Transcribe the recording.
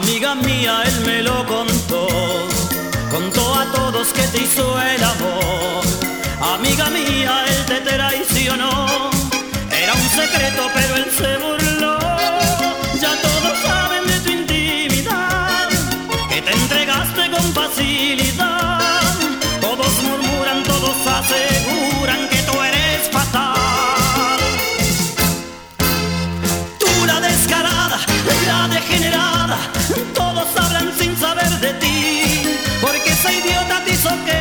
Amiga mía, él me lo contó a todos que te hizo el amor. Amiga mía, él te traicionó. Era un secreto, pero él se burló. Ya todos saben de tu intimidad, que te entregaste con facilidad. Todos murmuran, todos aseguran que tú eres fatal. Tú, la descarada, la degenerada, todos hablan sin saber de ti, porque esa idiota te hizo que